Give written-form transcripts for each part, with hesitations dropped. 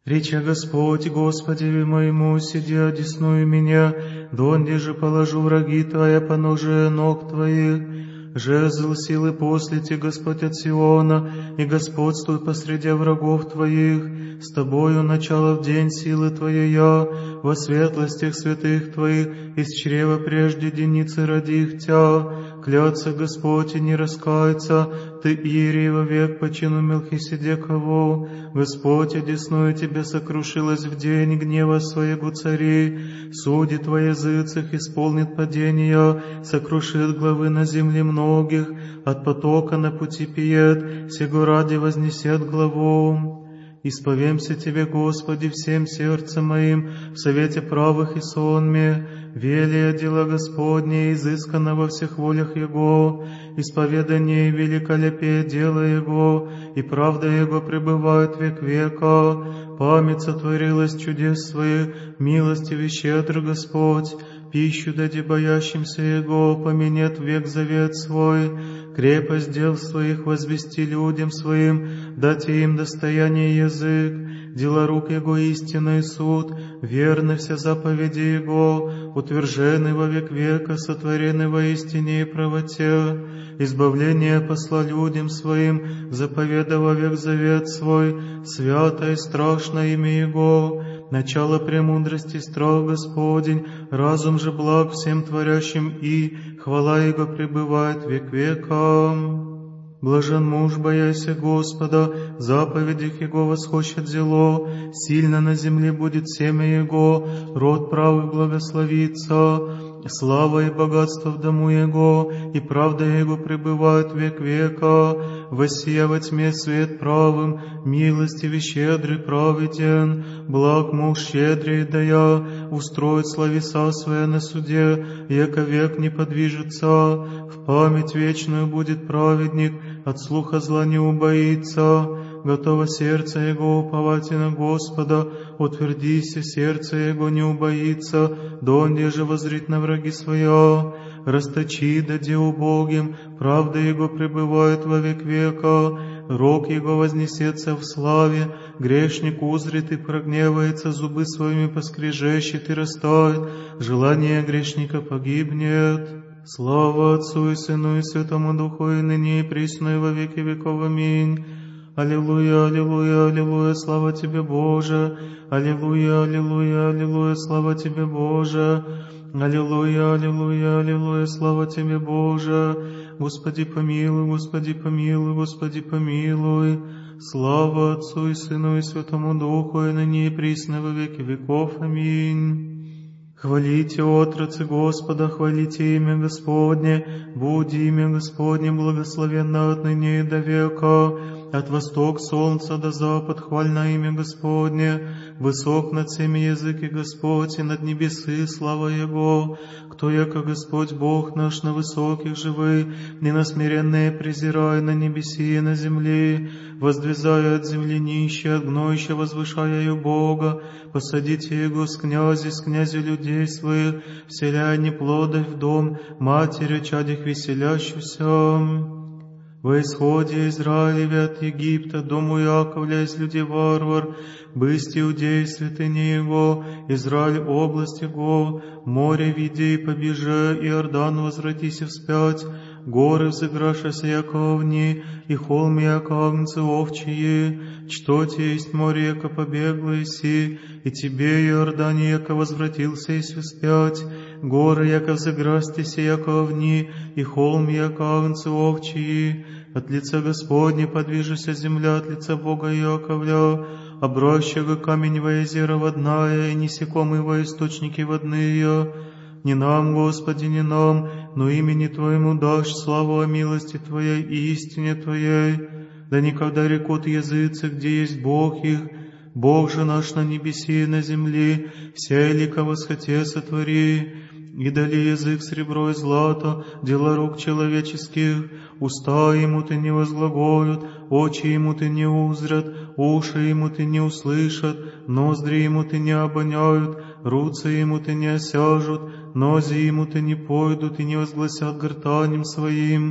Рече Господь, Господи моему, сиди одесную меня, донде же положу враги Твоя поножие ног Твоих. Жезл силы послите, Господь от Сиона, и господствуй посреди врагов Твоих. С Тобою начало в день силы Твоей я, во светлостях святых Твоих, из чрева прежде деницы родих Тя. Клятся Господь и не раскается, Ты Иерей вовек по чину Мелхиседекову. Господь, одесную Тебя сокрушилась в день гнева Своего царей. Судит во языцах, исполнит падения, сокрушит главы на земле многих. От потока на пути пиет, сего ради вознесет главу. Исповемся Тебе, Господи, всем сердцем моим, в совете правых и сонме. Велия дела Господне, изысканно во всех волях Его. Исповедание и великолепие дела Его, и правда Его пребывает век века. Память сотворилась чудес Своих, милостивый щедр Господь. Пищу дади боящимся Его, поменет век завет Свой. Крепость дел Своих возвести людям Своим, дайте им достояние язык. Дела рук Его истинный суд, верны все заповеди Его, утверждены во век века, сотворены во истине и правоте. Избавление посла людям Своим, заповеда во век завет Свой, свято и страшно имя Его. Начало премудрости страх Господень, разум же благ всем творящим, и хвала Его пребывает век века. Блажен муж, бояся Господа, в заповедях Его восхочет зело, сильно на земле будет семя Его, род правый благословится. Слава и богатство в дому Его, и правда Его пребывает век века. Воссия во тьме свет правым, милостивый, щедрый, праведен. Благ муж щедрый, дая, устроит словеса свои на суде, яко век не подвижется. В память вечную будет праведник, от слуха зла не убоится. Готово сердце Его уповать на Господа, утвердися, сердце Его не убоится, донде же воззрит на враги Своя. Расточи, дади убогим, правда Его пребывает во век века. Рог Его вознесется в славе, грешник узрит и прогневается, зубы своими поскрежещет и растает, желание грешника погибнет. Слава Отцу и Сыну и Святому Духу, и ныне и присно и во веки веков. Аминь. Аллилуйя, аллилуйя, аллилуйя, слава Тебе, Боже! Аллилуйя, аллилуйя, аллилуйя, слава Тебе, Боже! Аллилуйя, аллилуйя, аллилуйя, слава Тебе, Боже! Господи помилуй, Господи помилуй, Господи помилуй! Слава Отцу и Сыну и Святому Духу, и ныне и присно во веки веков. Аминь. Хвалите, отрацы Господа, хвалите имя Господне, буди имя Господне благословенно отныне и до века. От восток солнца до запад хвально имя Господне, высок над всеми языки Господь, и над небесы слава Его. Кто яко Господь Бог наш на высоких живы, не на смиренные презирай на небеси и на земле, воздвизая от земли нищие, от гноища возвышая ее Бога, посадите Его с князю людей своих, вселяя неплодовь в дом, матери чадях веселящихся. Во исходе Израилеве от Египта, дому Яковля из людей варвар, бысть иудей святыни Его, Израиль область Его, море види и побеже, Иордан возвратися вспять, горы взыграшася яко овни, и холм яко агнцы овчие, что те есть море, яко побегло иси, и тебе, Иордане, яко возвратился и вспять, горы, яко взыграстися яко овни, и холм яко агнцы овчие. От лица Господне подвижется земля, от лица Бога Яковля, обращего камень во озеро водная, и несекомый во источники водные. Не нам, Господи, не нам, но имени Твоему дашь славу о милости Твоей и истине Твоей. Да никогда рекут языцы, где есть Бог их, Бог же наш на небеси и на земле, вся лика восхоте сотвори. И дали язык серебро и злато, дела рук человеческих, уста ему ты не возглаголют, очи ему ты не узрят, уши ему ты не услышат, ноздри ему ты не обоняют, руцы ему ты не осяжут, нози ему ты не пойдут и не возгласят гортанем своим.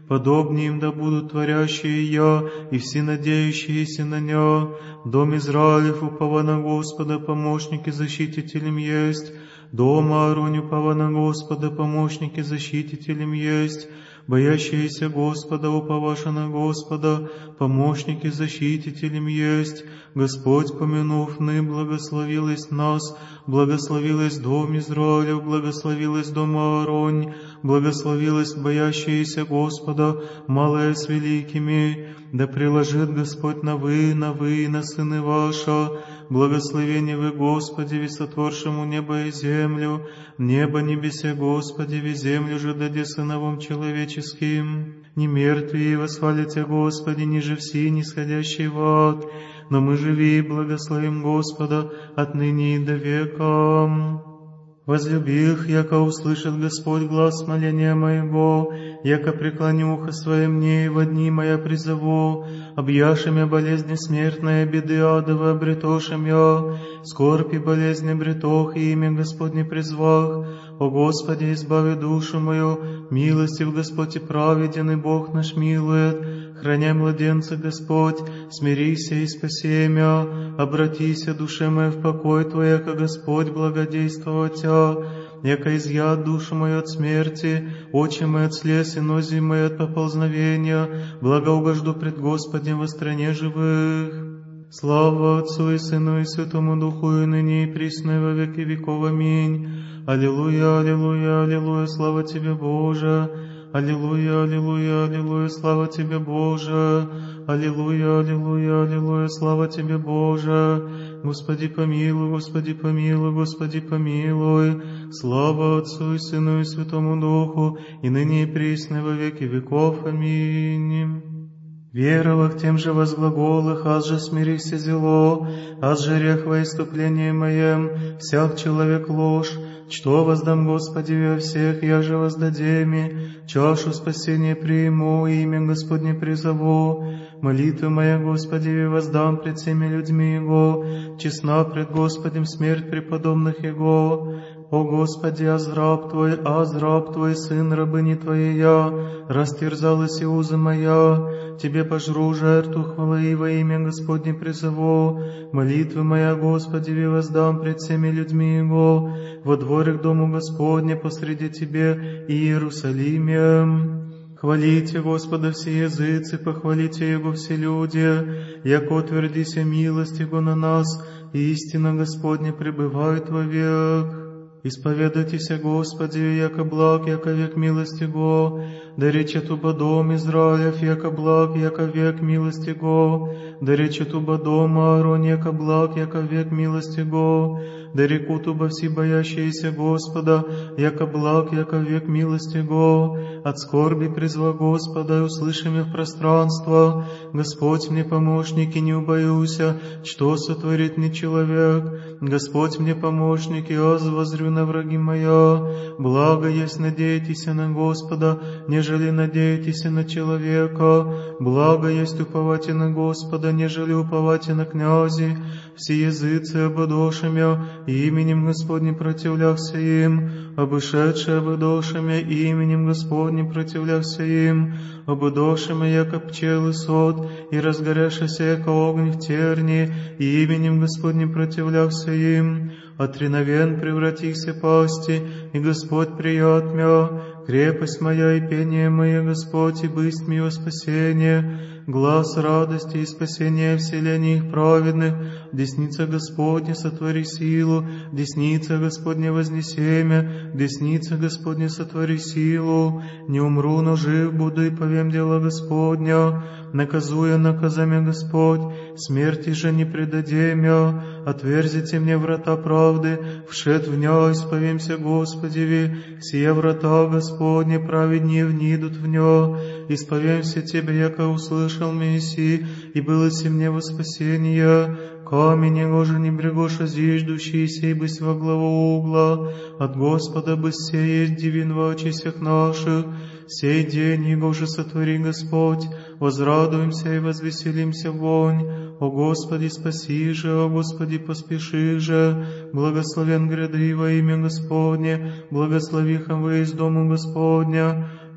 подобни им да будут творящие я, и все надеющиеся на ня. Дом Израилев упова на Господа, помощник и защитителем есть. Дом Ааронь упова на Господа, помощник и защитителем есть. Боящиеся Господа, уповаша на Господа, помощник и защитителем есть. Господь, помянув ны, благословилась нас, благословилась дом Израилев, благословилась дом Ааронь, благословилась боящиеся Господа, малые с великими. Да приложит Господь на вы, на сыны ваша. Благословение вы, Господи, сотворшему небо и землю, небо небесе, Господи, и землю же даде сыновом человеческим. Не мертвые восхвалите, Господи, ниже все нисходящие в ад, но мы живи и благословим Господа отныне и до века. Возлюби их, яко услышит Господь глаз моления моего, яко преклоню ухо свое мне, и во дни моя призову, объяшем я болезни смертные, беды адовы обретошем я, скорбь и болезни бретох, и имя Господне призвах. О Господи, избави душу мою, милостив Господь и праведен, и Бог наш милует. Храня младенца, Господь, смирися и спаси мя, обратися, душе моя, в покой Твой, яко Господь благодействовал Тя, яко изъят душу мою от смерти, очи мои от слез, и нози мои от поползновения, благоугожду пред Господем во стране живых. Слава Отцу и Сыну и Святому Духу, и ныне и присно, и во веки веков. Аминь. Аллилуйя, аллилуйя, аллилуйя, слава Тебе, Боже. Аллилуйя, аллилуйя, аллилуйя, слава Тебе, Боже. Аллилуйя, аллилуйя, аллилуйя, слава Тебе, Боже. Господи помилуй, Господи помилуй, Господи помилуй. Слава Отцу и Сыну и Святому Духу, и ныне и присно, и во веки веков. Аминь. Веровах тем же возглаголах, аз же смирися зело, аз же рех во иступление моем, всяк человек ложь. Что воздам Господи во всех, я же воздадеми, чашу спасения приму, имя Господне призову. Молитвы моя, Господи, воздам пред всеми людьми Его, честна пред Господем смерть преподобных Его. О Господи, аз раб Твой, сын рабыни Твоей я, растерзалась и узы моя, Тебе пожру жертву хвалы и во имя Господне призову. Молитвы моя, Господи, воздам пред всеми людьми Его, во дворе к дому Господне посреди Тебе и Иерусалиме. Хвалите Господа все языцы, похвалите Его все люди, яко утвердися милость Его на нас, и истина Господня пребывает вовек. Исповедайтеся Господи, яко благ, яко век милости Го, да речет уба дом Израилев, яко благ, яко век милости Го, да речет уба дом Аарон, яко благ, яко век милости Го, да рекут уба все боящиеся Господа, яко благ, яко век милости Го. От скорби призва Господа, и услышим в пространство. Господь мне помощник, и не убоюся, что сотворит мне человек. Господь мне помощник, и аз воззрю на враги моя. Благо есть надейтесь на Господа, нежели надейтесь на человека. Благо есть уповать на Господа, нежели уповать на князи. Все языцы ободошамя, именем Господним противляхся им, обышедшие ободошамя, именем Господним противляхся им, ободошамя, яко пчелы сот, и разгоряшися, яко огонь в тернии, именем Господним противляхся им. От реновен превратихся пасти, и Господь прият мя, крепость моя и пение мое, Господь, и бысть мое спасение, глаз радости и спасения вселения их праведных, десница Господня сотвори силу, десница Господня вознесемя, десница Господня сотвори силу, не умру, но жив буду и повем дело Господня, наказуя наказами Господь, смерти же не предадемя, отверзите мне врата правды, вшед в ня, исповемся Господеви, сия врата Господне, праведнее внидут в ня, исповемся Тебе, яко услышал Мессии, и было си мне во спасение. Камень его же не брегоша зиждущий, сей бысть во главу угла, от Господа бысть сей есть дивин во очи всех наших. Сей день его же сотвори Господь, возрадуемся и возвеселимся вонь. О Господи, спаси же, о Господи, поспеши же, благословен гряды во имя Господне, благослови хавы из дому Господня.